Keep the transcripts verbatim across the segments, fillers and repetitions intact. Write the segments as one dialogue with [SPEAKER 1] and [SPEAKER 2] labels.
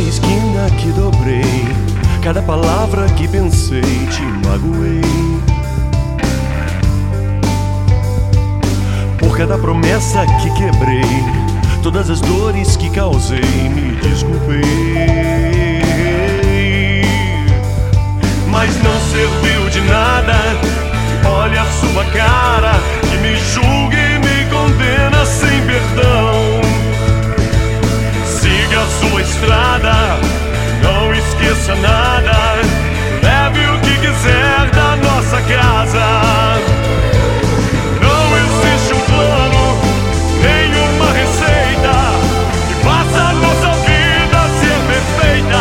[SPEAKER 1] esquina que dobrei, cada palavra que pensei te magoei. Por cada promessa que quebrei, todas as dores que causei, me desculpei. Mas não serviu de nada, olha a sua cara, que me julga e me condena sem perdão. Siga a sua estrada, não esqueça nada, leve o que quiser da nossa casa. Não existe um plano, nenhuma receita que faça a nossa vida ser perfeita.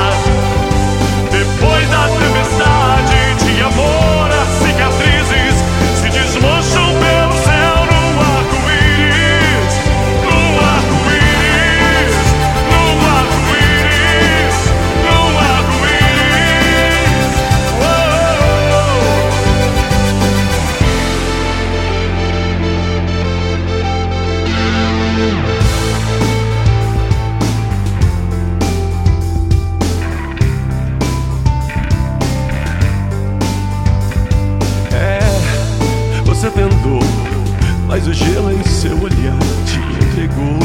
[SPEAKER 1] Depois da tempestade de amor, as cicatrizes se desmancham pelo céu no arco-íris, no arco-íris, no arco-íris, no arco-íris. É, você tentou, mas o gelo em seu olhar te entregou.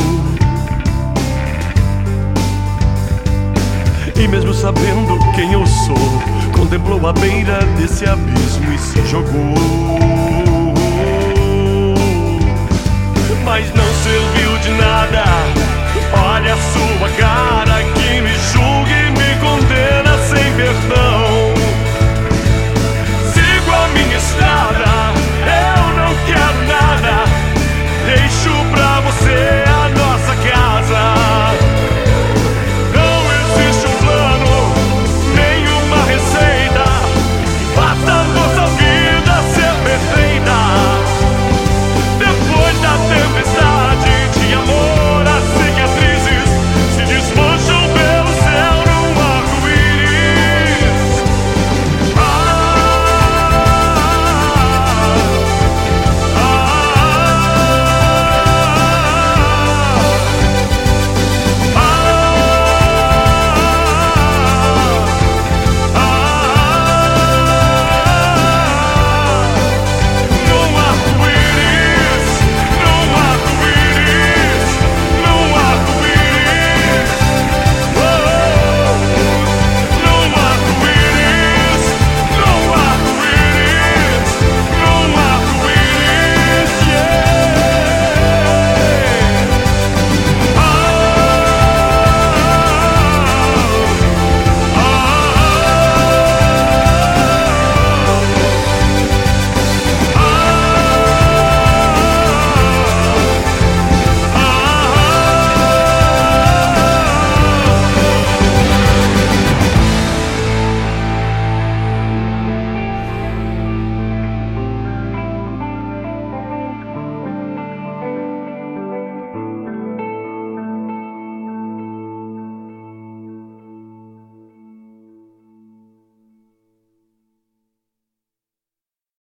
[SPEAKER 1] E mesmo sabendo quem eu sou, contemplou a beira desse abismo e se jogou. Mas não serviu de nada, olha a sua